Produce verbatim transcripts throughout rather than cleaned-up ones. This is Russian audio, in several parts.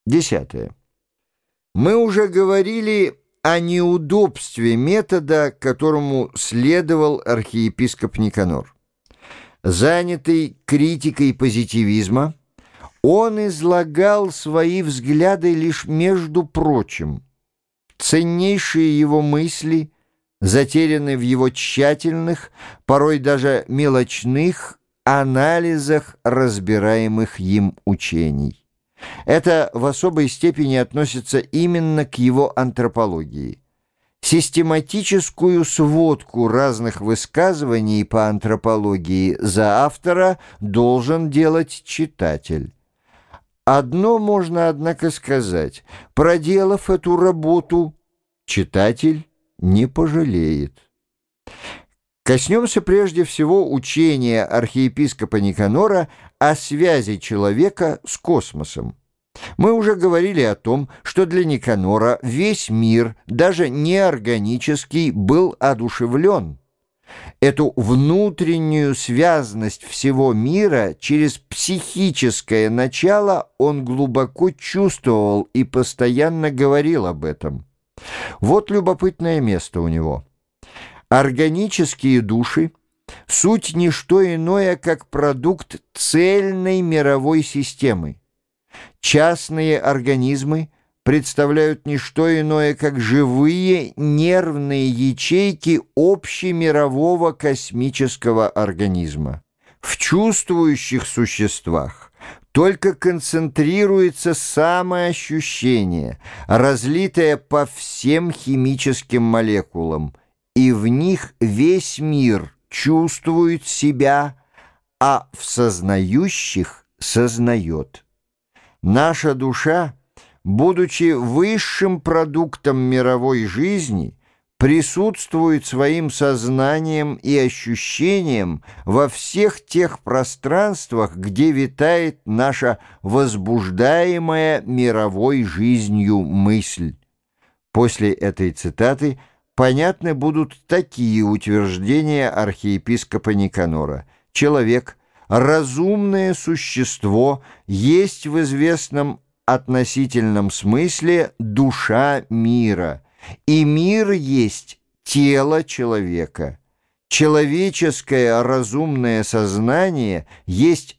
Десятое. Мы уже говорили о неудобстве метода, которому следовал архиепископ Никанор. Занятый критикой позитивизма, он излагал свои взгляды лишь между прочим. Ценнейшие его мысли затеряны в его тщательных, порой даже мелочных анализах разбираемых им учений. Это в особой степени относится именно к его антропологии. Систематическую сводку разных высказываний по антропологии за автора должен делать читатель. Одно можно, однако, сказать: проделав эту работу, читатель не пожалеет. Коснемся прежде всего учения архиепископа Никанора о связи человека с космосом. Мы уже говорили о том, что для Никанора весь мир, даже неорганический, был одушевлен. Эту внутреннюю связность всего мира через психическое начало он глубоко чувствовал и постоянно говорил об этом. Вот любопытное место у него. Органические души — суть не что иное, как продукт цельной мировой системы. Частные организмы представляют не что иное, как живые нервные ячейки общемирового космического организма. В чувствующих существах только концентрируется самоощущение, разлитое по всем химическим молекулам, и в них весь мир чувствует себя, а в сознающих сознает. Наша душа, будучи высшим продуктом мировой жизни, присутствует своим сознанием и ощущением во всех тех пространствах, где витает наша возбуждаемая мировой жизнью мысль. После этой цитаты понятны будут такие утверждения архиепископа Никанора. Человек, разумное существо, есть в известном относительном смысле душа мира, и мир есть тело человека. Человеческое разумное сознание есть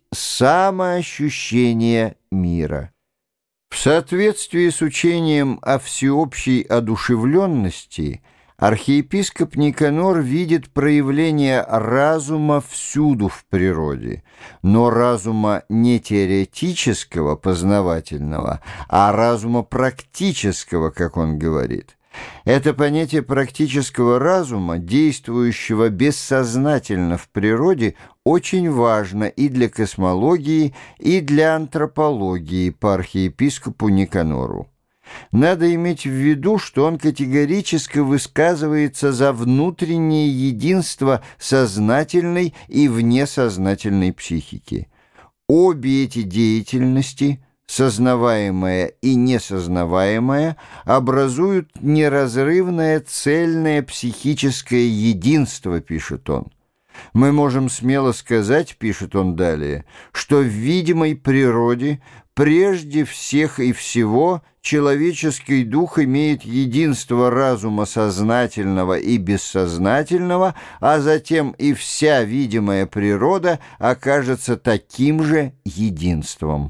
самоощущение мира. В соответствии с учением о всеобщей одушевленности архиепископ Никанор видит проявление разума всюду в природе, но разума не теоретического, познавательного, а разума практического, как он говорит. Это понятие практического разума, действующего бессознательно в природе, очень важно и для космологии, и для антропологии по архиепископу Никанору. Надо иметь в виду, что он категорически высказывается за внутреннее единство сознательной и внесознательной психики. Обе эти деятельности, сознаваемая и несознаваемая, образуют неразрывное цельное психическое единство, пишет он. Мы можем смело сказать, пишет он далее, что в видимой природе прежде всех и всего человеческий дух имеет единство разума сознательного и бессознательного, а затем и вся видимая природа окажется таким же единством.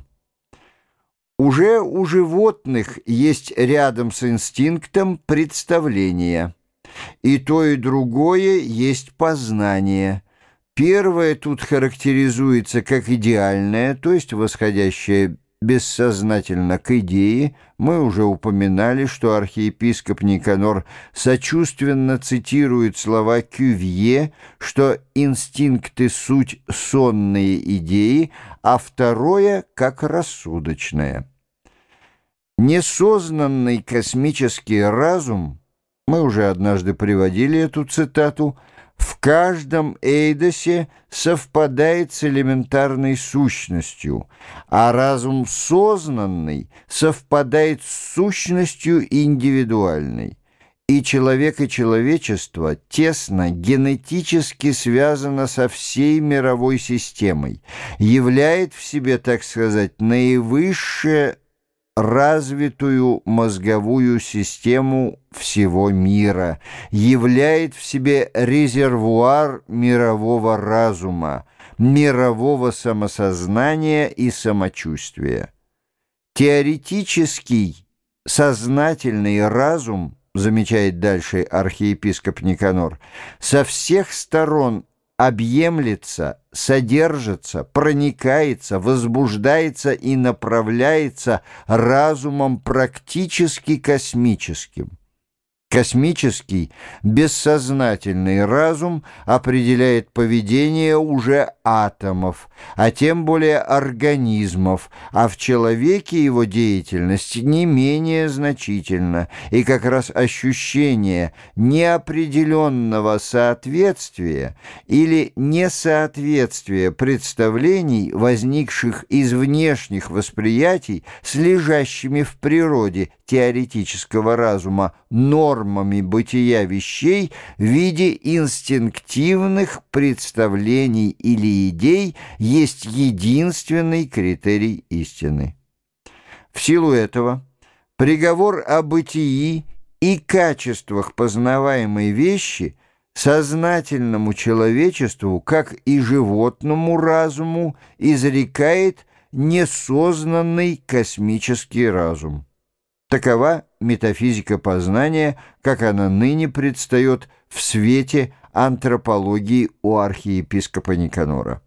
Уже у животных есть рядом с инстинктом представление. И то, и другое есть познание. Первое тут характеризуется как идеальное, то есть восходящее бессознательно к идее. Мы уже упоминали, что архиепископ Никанор сочувственно цитирует слова Кювье, что инстинкты — суть сонные идеи, а второе — как рассудочное. Несознанный космический разум, мы уже однажды приводили эту цитату, в каждом эйдосе совпадает с элементарной сущностью, а разум сознанный совпадает с сущностью индивидуальной. И человек, и человечество тесно генетически связано со всей мировой системой, являет в себе, так сказать, наивысшее развитую мозговую систему всего мира, являет в себе резервуар мирового разума, мирового самосознания и самочувствия. Теоретический сознательный разум, замечает дальше архиепископ Никанор, со всех сторон объемлется, содержится, проникается, возбуждается и направляется разумом практически космическим. Космический, бессознательный разум определяет поведение уже атомов, а тем более организмов, а в человеке его деятельность не менее значительна, и как раз ощущение неопределенного соответствия или несоответствия представлений, возникших из внешних восприятий с лежащими в природе теоретического разума нормами бытия вещей в виде инстинктивных представлений или идей есть единственный критерий истины. В силу этого приговор о бытии и качествах познаваемой вещи сознательному человечеству, как и животному разуму, изрекает несознанный космический разум. Такова метафизика познания, как она ныне предстает в свете антропологии у архиепископа Никанора.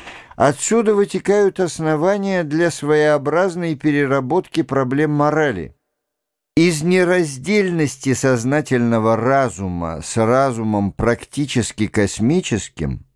Отсюда вытекают основания для своеобразной переработки проблем морали. Из нераздельности сознательного разума с разумом практически космическим,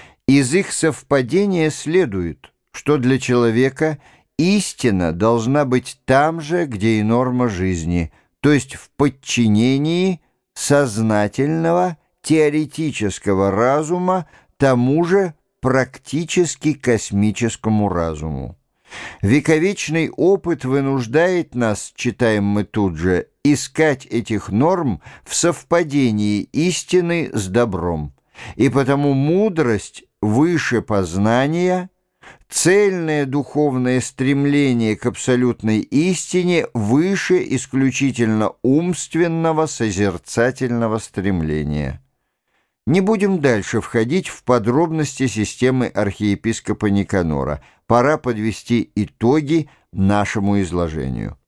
из их совпадения следует, что для человека – истина должна быть там же, где и норма жизни, то есть в подчинении сознательного теоретического разума тому же практически космическому разуму. Вековечный опыт вынуждает нас, читаем мы тут же, искать этих норм в совпадении истины с добром, и потому мудрость выше познания – цельное духовное стремление к абсолютной истине выше исключительно умственного созерцательного стремления. Не будем дальше входить в подробности системы архиепископа Никанора. Пора подвести итоги нашему изложению.